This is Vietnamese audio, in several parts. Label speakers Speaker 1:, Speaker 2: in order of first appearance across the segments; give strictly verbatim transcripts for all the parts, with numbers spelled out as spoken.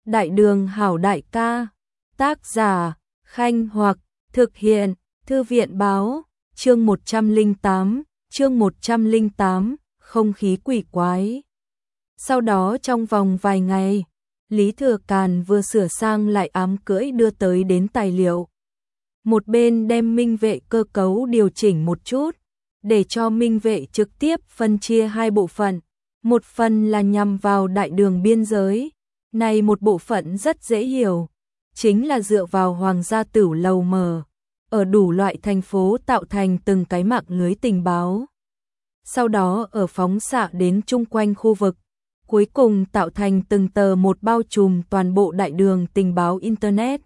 Speaker 1: Đại đường hảo đại ca, tác giả, Khanh Hoặc, thực hiện, Thư viện báo, chương một trăm lẻ tám, chương một trăm lẻ tám, không khí quỷ quái. Sau đó trong vòng vài ngày, Lý Thừa Càn vừa sửa sang lại ám cưỡi đưa tới đến tài liệu. Một bên đem minh vệ cơ cấu điều chỉnh một chút, để cho minh vệ trực tiếp phân chia hai bộ phận. Một phần là nhằm vào đại đường biên giới, này một bộ phận rất dễ hiểu, chính là dựa vào hoàng gia tửu lầu mờ, ở đủ loại thành phố tạo thành từng cái mạng lưới tình báo. Sau đó ở phóng xạ đến chung quanh khu vực, cuối cùng tạo thành từng tờ một bao trùm toàn bộ đại đường tình báo Internet.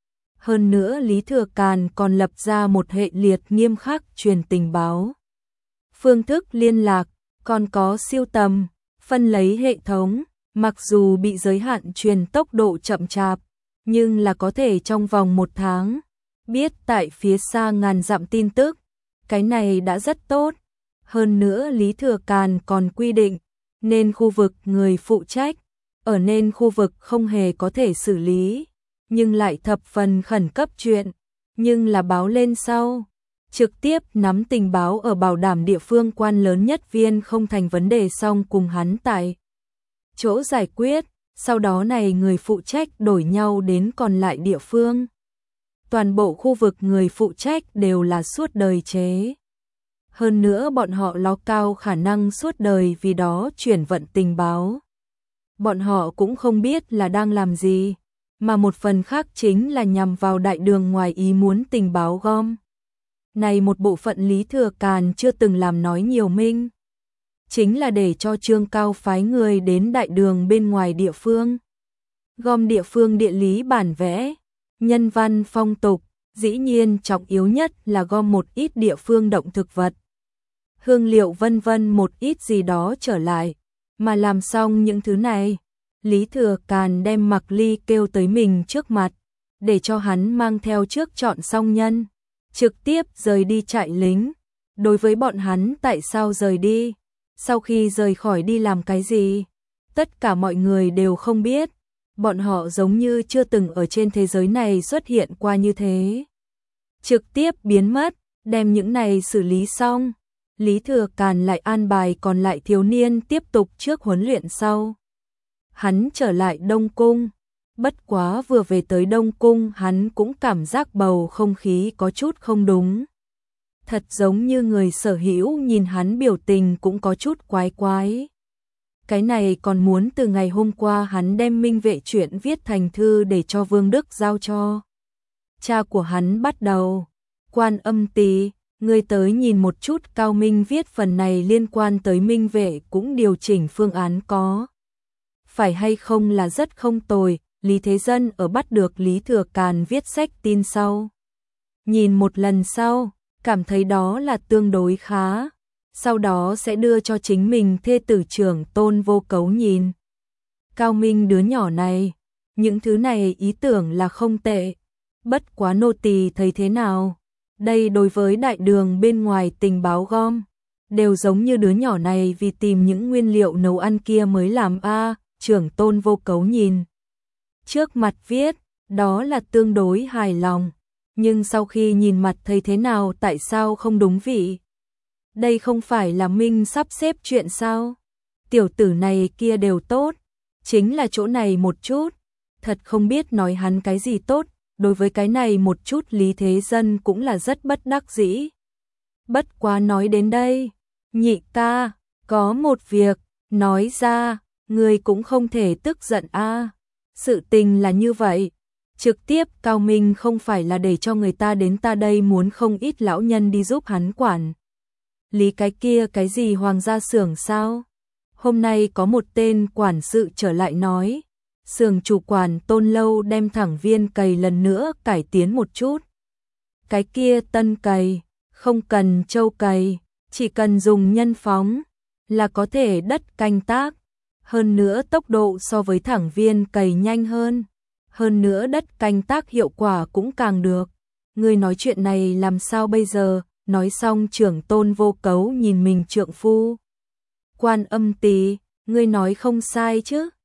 Speaker 1: Hơn nữa Lý Thừa Càn còn lập ra một hệ liệt nghiêm khắc truyền tình báo. Phương thức liên lạc, còn có siêu tầm, phân lấy hệ thống, mặc dù bị giới hạn truyền tốc độ chậm chạp, nhưng là có thể trong vòng một tháng, biết tại phía xa ngàn dặm tin tức, cái này đã rất tốt. Hơn nữa Lý Thừa Càn còn quy định, nên khu vực người phụ trách, ở nên khu vực không hề có thể xử lý, nhưng lại thập phần khẩn cấp chuyện, nhưng là báo lên sau. Trực tiếp nắm tình báo ở bảo đảm địa phương quan lớn nhất viên không thành vấn đề xong cùng hắn tại chỗ giải quyết, sau đó này người phụ trách đổi nhau đến còn lại địa phương. Toàn bộ khu vực người phụ trách đều là suốt đời chế. Hơn nữa bọn họ lo cao khả năng suốt đời vì đó chuyển vận tình báo. Bọn họ cũng không biết là đang làm gì, mà một phần khác chính là nhằm vào đại đường ngoài ý muốn tình báo gom. Này một bộ phận Lý Thừa Càn chưa từng làm nói nhiều minh, chính là để cho Trương Cao phái người đến đại đường bên ngoài địa phương, gom địa phương địa lý bản vẽ, nhân văn phong tục, dĩ nhiên trọng yếu nhất là gom một ít địa phương động thực vật, hương liệu vân vân một ít gì đó trở lại. Mà làm xong những thứ này, Lý Thừa Càn đem Mạc Ly kêu tới mình trước mặt, để cho hắn mang theo trước chọn xong nhân, trực tiếp rời đi trại lính. Đối với bọn hắn tại sao rời đi, sau khi rời khỏi đi làm cái gì, tất cả mọi người đều không biết. Bọn họ giống như chưa từng ở trên thế giới này xuất hiện qua như thế. Trực tiếp biến mất, đem những này xử lý xong, Lý Thừa Càn lại an bài còn lại thiếu niên tiếp tục trước huấn luyện sau. Hắn trở lại Đông Cung, bất quá vừa về tới Đông Cung hắn cũng cảm giác bầu không khí có chút không đúng. Thật giống như người sở hữu nhìn hắn biểu tình cũng có chút quái quái. Cái này còn muốn từ ngày hôm qua hắn đem minh vệ chuyện viết thành thư để cho Vương Đức giao cho cha của hắn bắt đầu. Quan Âm Tỳ, ngươi tới nhìn một chút. Cao Minh viết phần này liên quan tới minh vệ cũng điều chỉnh phương án có phải hay không là rất không tồi. Lý Thế Dân ở bắt được Lý Thừa Càn viết sách tin sau, nhìn một lần sau, cảm thấy đó là tương đối khá, sau đó sẽ đưa cho chính mình thê tử trưởng Tôn Vô Cấu nhìn. Cao Minh đứa nhỏ này, những thứ này ý tưởng là không tệ, bất quá nô tỳ thấy thế nào, đây đối với đại đường bên ngoài tình báo gom, đều giống như đứa nhỏ này vì tìm những nguyên liệu nấu ăn kia mới làm a. Trưởng Tôn Vô Cấu nhìn trước mặt viết, đó là tương đối hài lòng, nhưng sau khi nhìn mặt thấy thế nào tại sao không đúng vị. Đây không phải là Minh sắp xếp chuyện sao? Tiểu tử này kia đều tốt, chính là chỗ này một chút, thật không biết nói hắn cái gì tốt. Đối với cái này một chút Lý Thế Dân cũng là rất bất đắc dĩ. Bất quá nói đến đây, nhị ca, có một việc, nói ra, người cũng không thể tức giận a. Sự tình là như vậy, trực tiếp Cao Minh không phải là để cho người ta đến ta đây muốn không ít lão nhân đi giúp hắn quản lý cái kia cái gì hoàng gia xưởng sao? Hôm nay có một tên quản sự trở lại nói, xưởng chủ quản Tôn Lâu đem thẳng viên cày lần nữa cải tiến một chút. Cái kia tân cày, không cần châu cày, chỉ cần dùng nhân phóng là có thể đất canh tác. Hơn nữa tốc độ so với thẳng viên cày nhanh hơn. Hơn nữa đất canh tác hiệu quả cũng càng được. Ngươi nói chuyện này làm sao bây giờ? Nói xong trưởng Tôn Vô Cấu nhìn mình trượng phu. Quan Âm Tỳ, ngươi nói không sai chứ?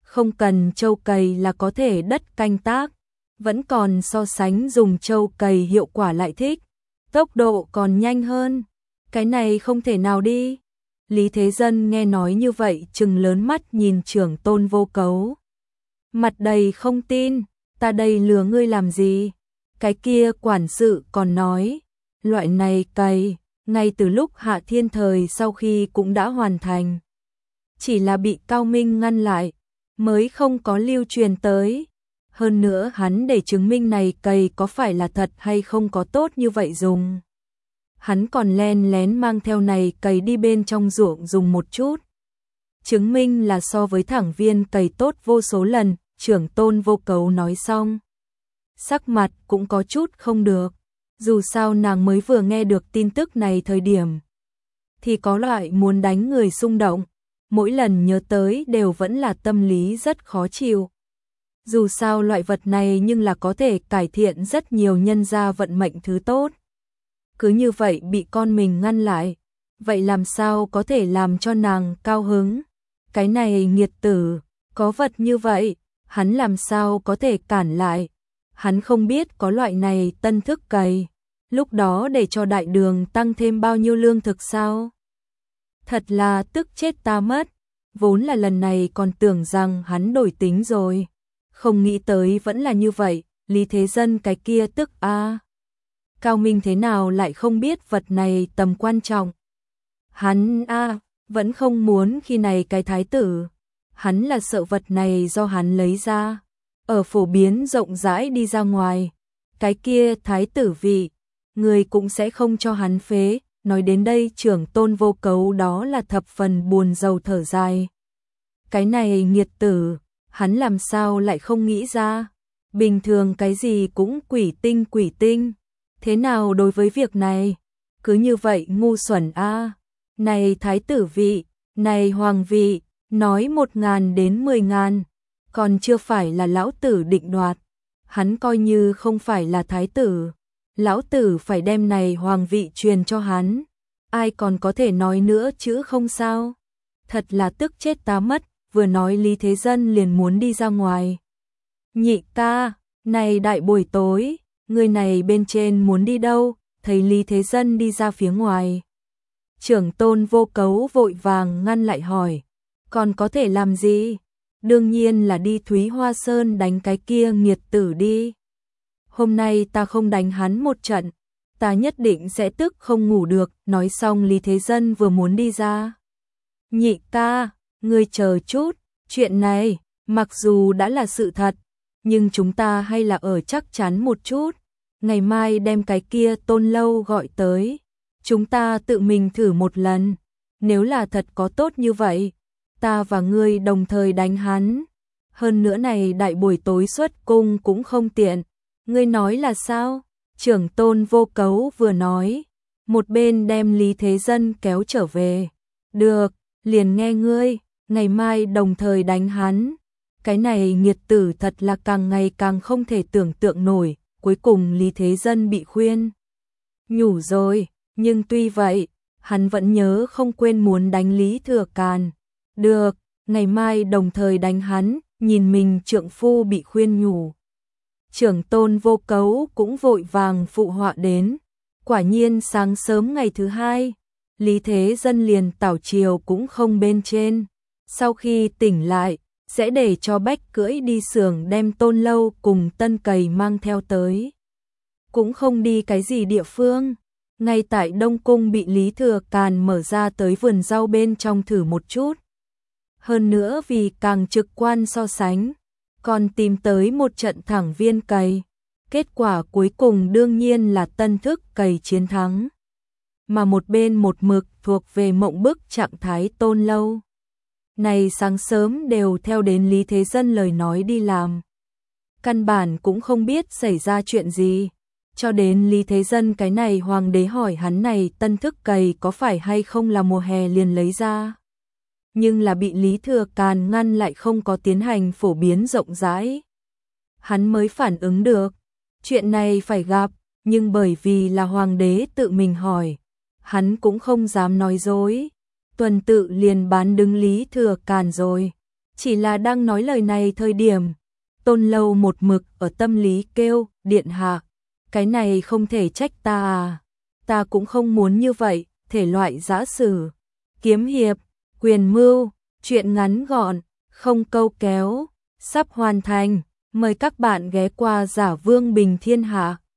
Speaker 1: không cần trâu cày là có thể đất canh tác, vẫn còn so sánh dùng trâu cày hiệu quả lại thích, tốc độ còn nhanh hơn. Cái này không thể nào đi. Lý Thế Dân nghe nói như vậy trừng lớn mắt nhìn Trưởng Tôn Vô Cấu. Mặt đầy không tin, ta đây lừa ngươi làm gì? Cái kia quản sự còn nói, loại này cày, ngay từ lúc Hạ Thiên Thời sau khi cũng đã hoàn thành. Chỉ là bị Cao Minh ngăn lại, mới không có lưu truyền tới. Hơn nữa hắn để chứng minh này cày có phải là thật hay không có tốt như vậy dùng. Hắn còn len lén mang theo này cày đi bên trong ruộng dùng một chút. Chứng minh là so với thẳng viên cày tốt vô số lần, Trưởng Tôn Vô Cấu nói xong. Sắc mặt cũng có chút không được, dù sao nàng mới vừa nghe được tin tức này thời điểm. Thì có loại muốn đánh người xung động, mỗi lần nhớ tới đều vẫn là tâm lý rất khó chịu. Dù sao loại vật này nhưng là có thể cải thiện rất nhiều nhân gia vận mệnh thứ tốt. Cứ như vậy bị con mình ngăn lại, vậy làm sao có thể làm cho nàng cao hứng? Cái này nghiệt tử, có vật như vậy, hắn làm sao có thể cản lại? Hắn không biết có loại này tân thức cày, lúc đó để cho đại đường tăng thêm bao nhiêu lương thực sao? Thật là tức chết ta mất, vốn là lần này còn tưởng rằng hắn đổi tính rồi. Không nghĩ tới vẫn là như vậy, Lý Thế Dân cái kia tức a. À. Cao Minh thế nào lại không biết vật này tầm quan trọng. Hắn a à, vẫn không muốn khi này cái thái tử. Hắn là sợ vật này do hắn lấy ra, ở phổ biến rộng rãi đi ra ngoài. Cái kia thái tử vị, người cũng sẽ không cho hắn phế. Nói đến đây Trưởng Tôn Vô Cấu đó là thập phần buồn rầu thở dài. Cái này nghiệt tử, hắn làm sao lại không nghĩ ra. Bình thường cái gì cũng quỷ tinh quỷ tinh. Thế nào đối với việc này? Cứ như vậy ngu xuẩn a. À. Này thái tử vị, này hoàng vị, nói một ngàn đến mười ngàn, còn chưa phải là lão tử định đoạt. Hắn coi như không phải là thái tử, lão tử phải đem này hoàng vị truyền cho hắn. Ai còn có thể nói nữa chứ không sao. Thật là tức chết ta mất, vừa nói Lý Thế Dân liền muốn đi ra ngoài. Nhị ca, này đại buổi tối, người này bên trên muốn đi đâu? Thấy Lý Thế Dân đi ra phía ngoài. Trưởng Tôn Vô Cấu vội vàng ngăn lại hỏi, còn có thể làm gì? Đương nhiên là đi Thúy Hoa Sơn đánh cái kia nghiệt tử đi. Hôm nay ta không đánh hắn một trận, ta nhất định sẽ tức không ngủ được. Nói xong Lý Thế Dân vừa muốn đi ra. Nhị ca, ngươi chờ chút, chuyện này, mặc dù đã là sự thật, nhưng chúng ta hay là ở chắc chắn một chút. Ngày mai đem cái kia Tôn Lâu gọi tới, chúng ta tự mình thử một lần. Nếu là thật có tốt như vậy, ta và ngươi đồng thời đánh hắn. Hơn nữa này đại buổi tối xuất cung cũng không tiện. Ngươi nói là sao? Trưởng Tôn Vô Cấu vừa nói, một bên đem Lý Thế Dân kéo trở về. Được, liền nghe ngươi, ngày mai đồng thời đánh hắn. Cái này nghiệt tử thật là càng ngày càng không thể tưởng tượng nổi. Cuối cùng Lý Thế Dân bị khuyên nhủ rồi, nhưng tuy vậy, hắn vẫn nhớ không quên muốn đánh Lý Thừa Càn. Được, ngày mai đồng thời đánh hắn. Nhìn mình trượng phu bị khuyên nhủ, Trưởng Tôn Vô Cấu cũng vội vàng phụ họa đến. Quả nhiên sáng sớm ngày thứ hai, Lý Thế Dân liền tảo triều cũng không bên trên. Sau khi tỉnh lại, sẽ để cho Bách cưỡi đi xưởng đem Tôn Lâu cùng Tân Cày mang theo tới. Cũng không đi cái gì địa phương, ngay tại Đông Cung bị Lý Thừa Càn mở ra tới vườn rau bên trong thử một chút. Hơn nữa vì càng trực quan so sánh, còn tìm tới một trận thẳng viên cày. Kết quả cuối cùng đương nhiên là tân thức cày chiến thắng. Mà một bên một mực thuộc về mộng bức trạng thái Tôn Lâu. Này sáng sớm đều theo đến Lý Thế Dân lời nói đi làm. Căn bản cũng không biết xảy ra chuyện gì. Cho đến Lý Thế Dân cái này hoàng đế hỏi hắn này tân thức cày có phải hay không là mùa hè liền lấy ra. Nhưng là bị Lý Thừa Càn ngăn lại không có tiến hành phổ biến rộng rãi. Hắn mới phản ứng được, chuyện này phải gặp, nhưng bởi vì là hoàng đế tự mình hỏi, hắn cũng không dám nói dối. Tuần tự liền bán đứng Lý Thừa Càn rồi. Chỉ là đang nói lời này thời điểm, Tôn Lâu một mực ở tâm lý kêu, điện hạ, cái này không thể trách ta à, ta cũng không muốn như vậy, thể loại giã sử, kiếm hiệp, quyền mưu, chuyện ngắn gọn, không câu kéo, sắp hoàn thành, mời các bạn ghé qua Giả Vương Bình Thiên Hạ.